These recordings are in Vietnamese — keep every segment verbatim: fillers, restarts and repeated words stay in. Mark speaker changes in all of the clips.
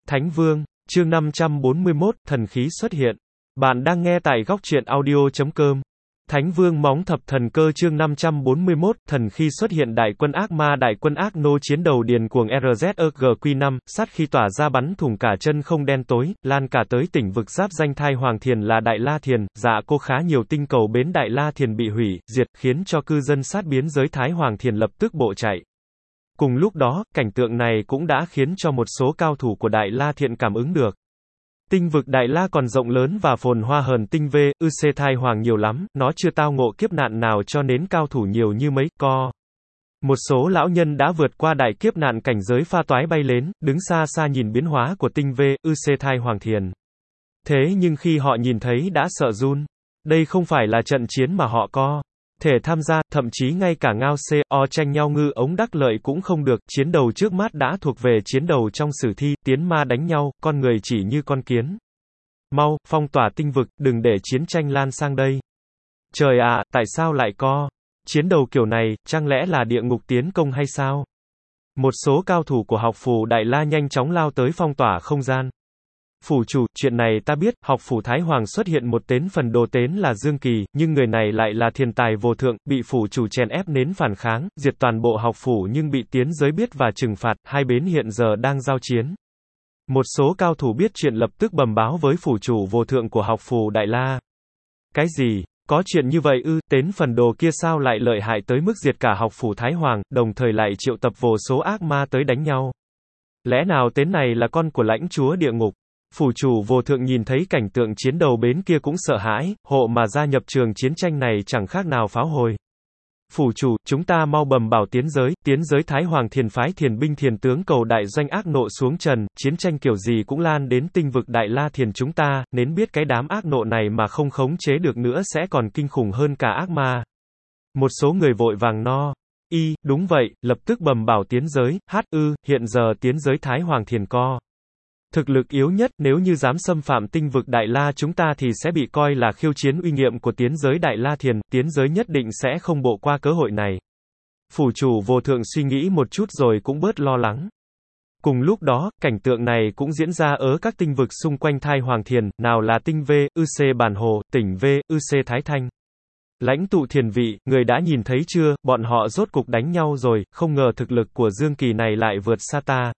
Speaker 1: Thánh Vương, chương năm trăm bốn mươi mốt, thần khí xuất hiện. Bạn đang nghe tại góc truyện audio chấm com. Thánh Vương móng thập thần cơ chương năm trăm bốn mươi mốt, thần khi xuất hiện đại quân ác ma đại quân ác nô chiến đầu điền cuồng R Z E G Q năm, sát khi tỏa ra bắn thủng cả chân không đen tối, lan cả tới tỉnh vực giáp danh thai Hoàng Thiền là Đại La Thiền, dạ cô khá nhiều tinh cầu bến Đại La Thiền bị hủy, diệt, khiến cho cư dân sát biến giới Thái Hoàng Thiền lập tức bộ chạy. Cùng lúc đó, cảnh tượng này cũng đã khiến cho một số cao thủ của Đại La Thiện cảm ứng được. Tinh vực Đại La còn rộng lớn và phồn hoa hơn tinh V, ư C thai hoàng nhiều lắm, nó chưa tao ngộ kiếp nạn nào cho nên cao thủ nhiều như mấy, co. Một số lão nhân đã vượt qua đại kiếp nạn cảnh giới pha toái bay lên, đứng xa xa nhìn biến hóa của tinh V, ư C thai hoàng thiền. Thế nhưng khi họ nhìn thấy đã sợ run. Đây không phải là trận chiến mà họ co thể tham gia, thậm chí ngay cả ngao C O tranh nhau ngư ống đắc lợi cũng không được, chiến đầu trước mắt đã thuộc về chiến đầu trong sử thi, tiến ma đánh nhau, con người chỉ như con kiến. Mau, phong tỏa tinh vực, đừng để chiến tranh lan sang đây. Trời ạ, à, tại sao lại co chiến đầu kiểu này, chẳng lẽ là địa ngục tiến công hay sao? Một số cao thủ của học phủ Đại La nhanh chóng lao tới phong tỏa không gian. Phủ chủ, chuyện này ta biết, học phủ Thái Hoàng xuất hiện một tến phần đồ tến là Dương Kỳ, nhưng người này lại là thiên tài vô thượng, bị phủ chủ chèn ép nến phản kháng, diệt toàn bộ học phủ nhưng bị tiến giới biết và trừng phạt, hai bên hiện giờ đang giao chiến. Một số cao thủ biết chuyện lập tức bẩm báo với phủ chủ vô thượng của học phủ Đại La. Cái gì? Có chuyện như vậy ư? Tến phần đồ kia sao lại lợi hại tới mức diệt cả học phủ Thái Hoàng, đồng thời lại triệu tập vô số ác ma tới đánh nhau? Lẽ nào tến này là con của lãnh chúa địa ngục? Phủ chủ vô thượng nhìn thấy cảnh tượng chiến đầu bến kia cũng sợ hãi, hộ mà gia nhập trường chiến tranh này chẳng khác nào pháo hồi. Phủ chủ, chúng ta mau bẩm bảo tiến giới, tiến giới Thái Hoàng Thiền phái thiền binh thiền tướng cầu đại doanh ác nộ xuống trần, chiến tranh kiểu gì cũng lan đến tinh vực Đại La Thiền chúng ta, nên biết cái đám ác nộ này mà không khống chế được nữa sẽ còn kinh khủng hơn cả ác ma. Một số người vội vàng no. Y, đúng vậy, lập tức bẩm bảo tiến giới, h ư, hiện giờ tiến giới Thái Hoàng Thiền co. Thực lực yếu nhất, nếu như dám xâm phạm tinh vực Đại La chúng ta thì sẽ bị coi là khiêu chiến uy nghiệm của tiến giới Đại La Thiền, tiến giới nhất định sẽ không bỏ qua cơ hội này. Phủ chủ vô thượng suy nghĩ một chút rồi cũng bớt lo lắng. Cùng lúc đó, cảnh tượng này cũng diễn ra ở các tinh vực xung quanh thai Hoàng Thiền, nào là tinh V, ư C Bản Hồ, tỉnh V, ư C Thái Thanh. Lãnh tụ thiền vị, người đã nhìn thấy chưa, bọn họ rốt cục đánh nhau rồi, không ngờ thực lực của Dương Kỳ này lại vượt xa ta.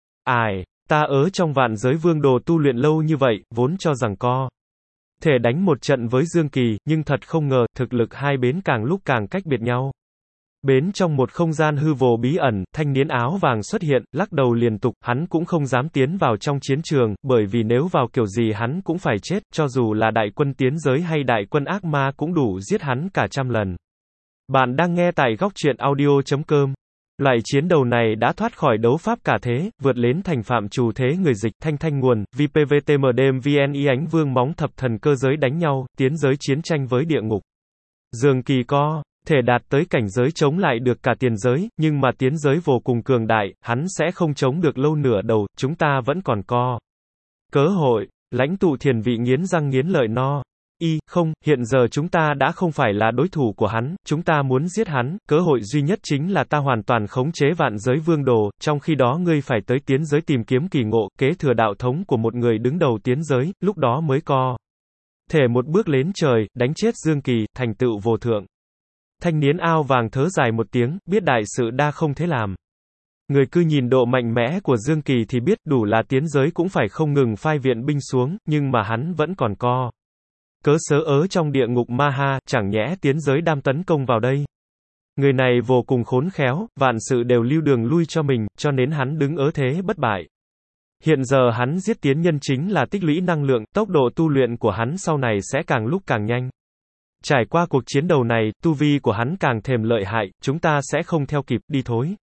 Speaker 1: Ai? Ta ở trong vạn giới vương đồ tu luyện lâu như vậy, vốn cho rằng co thể đánh một trận với Dương Kỳ, nhưng thật không ngờ, thực lực hai bên càng lúc càng cách biệt nhau. Bến trong một không gian hư vô bí ẩn, thanh niên áo vàng xuất hiện, lắc đầu liên tục, hắn cũng không dám tiến vào trong chiến trường, bởi vì nếu vào kiểu gì hắn cũng phải chết, cho dù là đại quân tiến giới hay đại quân ác ma cũng đủ giết hắn cả trăm lần. Bạn đang nghe tại góc truyện audio chấm com. Loại chiến đầu này đã thoát khỏi đấu pháp cả thế, vượt lên thành phạm trù thế người dịch, thanh thanh nguồn, V P V T M D M V N I ánh vương móng thập thần cơ giới đánh nhau, tiến giới chiến tranh với địa ngục. Dương Kỳ co thể đạt tới cảnh giới chống lại được cả tiền giới, nhưng mà tiến giới vô cùng cường đại, hắn sẽ không chống được lâu nửa đầu, chúng ta vẫn còn co cơ hội. Lãnh tụ thiền vị nghiến răng nghiến lợi no. Y, không, hiện giờ chúng ta đã không phải là đối thủ của hắn, chúng ta muốn giết hắn, cơ hội duy nhất chính là ta hoàn toàn khống chế vạn giới vương đồ, trong khi đó ngươi phải tới tiến giới tìm kiếm kỳ ngộ, kế thừa đạo thống của một người đứng đầu tiến giới, lúc đó mới co thể một bước lên trời, đánh chết Dương Kỳ, thành tựu vô thượng. Thanh niên ao vàng thớ dài một tiếng, biết đại sự đa không thế làm. Người cứ nhìn độ mạnh mẽ của Dương Kỳ thì biết đủ là tiến giới cũng phải không ngừng phai viện binh xuống, nhưng mà hắn vẫn còn co cớ sớ ớ trong địa ngục ma ha, chẳng nhẽ tiến giới đam tấn công vào đây. Người này vô cùng khốn khéo, vạn sự đều lưu đường lui cho mình, cho nên hắn đứng ớ thế bất bại. Hiện giờ hắn giết tiến nhân chính là tích lũy năng lượng, tốc độ tu luyện của hắn sau này sẽ càng lúc càng nhanh. Trải qua cuộc chiến đầu này, tu vi của hắn càng thêm lợi hại, chúng ta sẽ không theo kịp, đi thôi.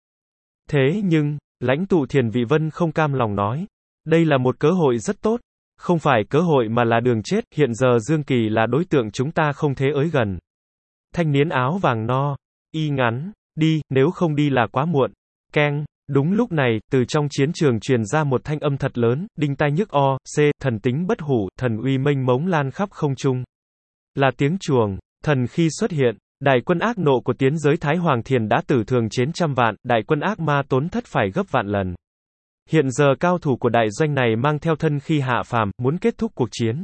Speaker 1: Thế nhưng, lãnh tụ thiền vị vân không cam lòng nói. Đây là một cơ hội rất tốt. Không phải cơ hội mà là đường chết, hiện giờ Dương Kỳ là đối tượng chúng ta không thế ới gần. Thanh niên áo vàng no. Y ngắn. Đi, nếu không đi là quá muộn. Keng. Đúng lúc này, từ trong chiến trường truyền ra một thanh âm thật lớn, đinh tai nhức o, c, thần tính bất hủ, thần uy mênh mống lan khắp không trung. Là tiếng chuồng, thần khi xuất hiện, đại quân ác nộ của tiến giới Thái Hoàng Thiền đã tử thường trên trăm vạn, đại quân ác ma tốn thất phải gấp vạn lần. Hiện giờ cao thủ của đại doanh này mang theo thân khi hạ phàm, muốn kết thúc cuộc chiến.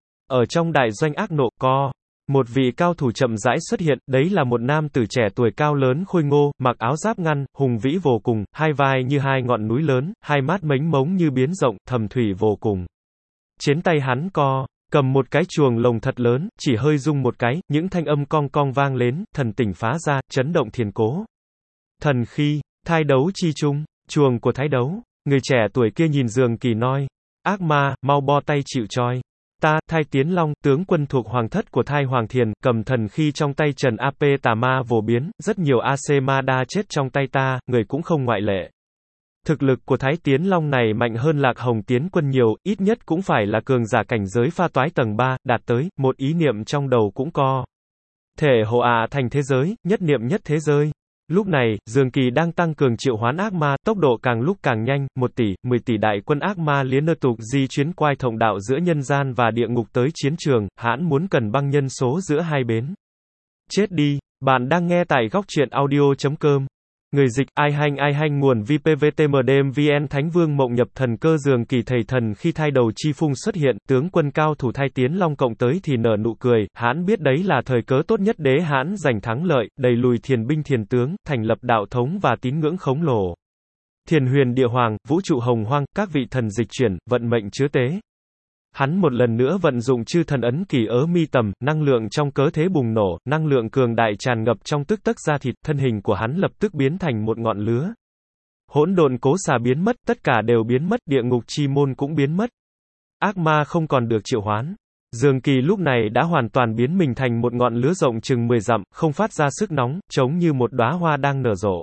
Speaker 1: Ở trong đại doanh ác nộ, co. Một vị cao thủ chậm rãi xuất hiện, đấy là một nam tử trẻ tuổi cao lớn khôi ngô, mặc áo giáp ngăn, hùng vĩ vô cùng, hai vai như hai ngọn núi lớn, hai mắt mênh mống như biến rộng, thầm thủy vô cùng. Trên tay hắn co. Cầm một cái chuồng lồng thật lớn, chỉ hơi rung một cái, những thanh âm cong cong vang lên, thần tỉnh phá ra, chấn động thiền cố. Thần khi, thai đấu chi chung, chuồng của thái đấu, người trẻ tuổi kia nhìn Dương Kỳ nói, ác ma, mau bo tay chịu trói. Ta, Thai Tiến Long, tướng quân thuộc hoàng thất của Thai Hoàng Thiền, cầm thần khi trong tay trần áp tà ma vô biến, rất nhiều a xê ma đa chết trong tay ta, người cũng không ngoại lệ. Thực lực của Thái Tiến Long này mạnh hơn Lạc Hồng Tiến quân nhiều, ít nhất cũng phải là cường giả cảnh giới pha toái tầng ba, đạt tới, một ý niệm trong đầu cũng co. Thể hộ ả thành thế giới, nhất niệm nhất thế giới. Lúc này, Dương Kỳ đang tăng cường triệu hoán ác ma, tốc độ càng lúc càng nhanh, một tỷ, mười tỷ đại quân ác ma liên tục di chuyến quay thông đạo giữa nhân gian và địa ngục tới chiến trường, hãn muốn cần băng nhân số giữa hai bến. Chết đi, bạn đang nghe tại góc truyện audio chấm com. Người dịch, ai hanh ai hanh nguồn vê pê vê tê em đê vê en Thánh Vương Mộng Nhập Thần Cơ Dương Kỳ thầy thần khi thai đầu chi phung xuất hiện, tướng quân cao thủ Thai Tiến Long cộng tới thì nở nụ cười, hãn biết đấy là thời cớ tốt nhất đế hãn giành thắng lợi, đẩy lùi thiền binh thiền tướng, thành lập đạo thống và tín ngưỡng khổng lồ. Thiền huyền địa hoàng, vũ trụ hồng hoang, các vị thần dịch chuyển, vận mệnh chứa tế. Hắn một lần nữa vận dụng chư thần ấn kỳ ớ mi tầm, năng lượng trong cớ thế bùng nổ, năng lượng cường đại tràn ngập trong tức tấc da thịt, thân hình của hắn lập tức biến thành một ngọn lửa. Hỗn độn cố xà biến mất, tất cả đều biến mất, địa ngục chi môn cũng biến mất. Ác ma không còn được triệu hoán. Dương Kỳ lúc này đã hoàn toàn biến mình thành một ngọn lửa rộng chừng mười dặm, không phát ra sức nóng, trông như một đóa hoa đang nở rộ.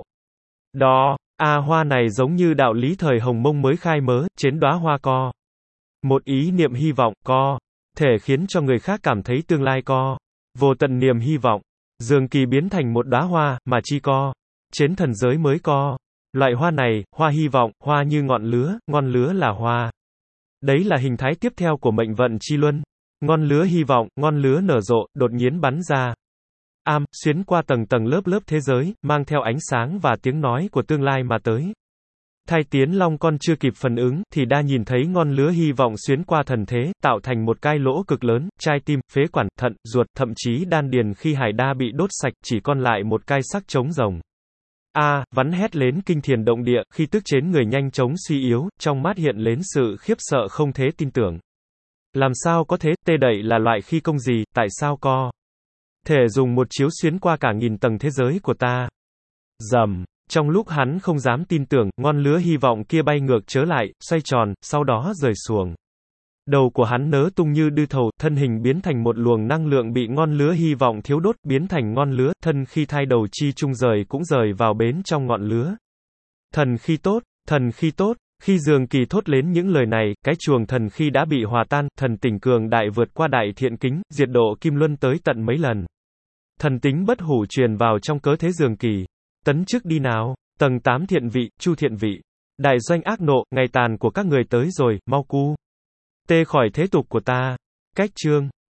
Speaker 1: Đó, a à, hoa này giống như đạo lý thời Hồng Mông mới khai mớ, trên đóa hoa co. Một ý niệm hy vọng, co. Thể khiến cho người khác cảm thấy tương lai co. Vô tận niềm hy vọng. Dương Kỳ biến thành một đóa hoa, mà chi co. Trên thần giới mới co. Loại hoa này, hoa hy vọng, hoa như ngọn lứa, ngọn lứa là hoa. Đấy là hình thái tiếp theo của mệnh vận chi luân. Ngọn lứa hy vọng, ngọn lứa nở rộ, đột nhiên bắn ra. Am, xuyến qua tầng tầng lớp lớp thế giới, mang theo ánh sáng và tiếng nói của tương lai mà tới. Thai Tiến Long con chưa kịp phản ứng, thì đã nhìn thấy ngọn lứa hy vọng xuyến qua thần thế, tạo thành một cái lỗ cực lớn, trai tim, phế quản, thận, ruột, thậm chí đan điền khi hải đa bị đốt sạch, chỉ còn lại một cái xác trống rồng. A, à, vắn hét lên kinh thiền động địa, khi tức trên người nhanh chóng suy yếu, trong mắt hiện lên sự khiếp sợ không thể tin tưởng. Làm sao có thế, tê đậy là loại khi công gì, tại sao co? Thể dùng một chiếu xuyến qua cả nghìn tầng thế giới của ta. Rầm. Trong lúc hắn không dám tin tưởng, ngọn lứa hy vọng kia bay ngược trở lại, xoay tròn, sau đó rời xuồng. Đầu của hắn nớ tung như đư thầu, thân hình biến thành một luồng năng lượng bị ngọn lứa hy vọng thiếu đốt, biến thành ngọn lứa, thân khi thai đầu chi trung rời cũng rời vào bến trong ngọn lứa. Thần khi tốt, thần khi tốt, khi Dương Kỳ thốt lên những lời này, cái chuồng thần khi đã bị hòa tan, thần tỉnh cường đại vượt qua đại thiện kính, diệt độ kim luân tới tận mấy lần. Thần tính bất hủ truyền vào trong cớ thế Dương Kỳ. Tấn chức đi nào, tầng tám thiện vị, chu thiện vị. Đại doanh ác nộ, ngày tàn của các người tới rồi, mau cu. Tê khỏi thế tục của ta. Cách chương.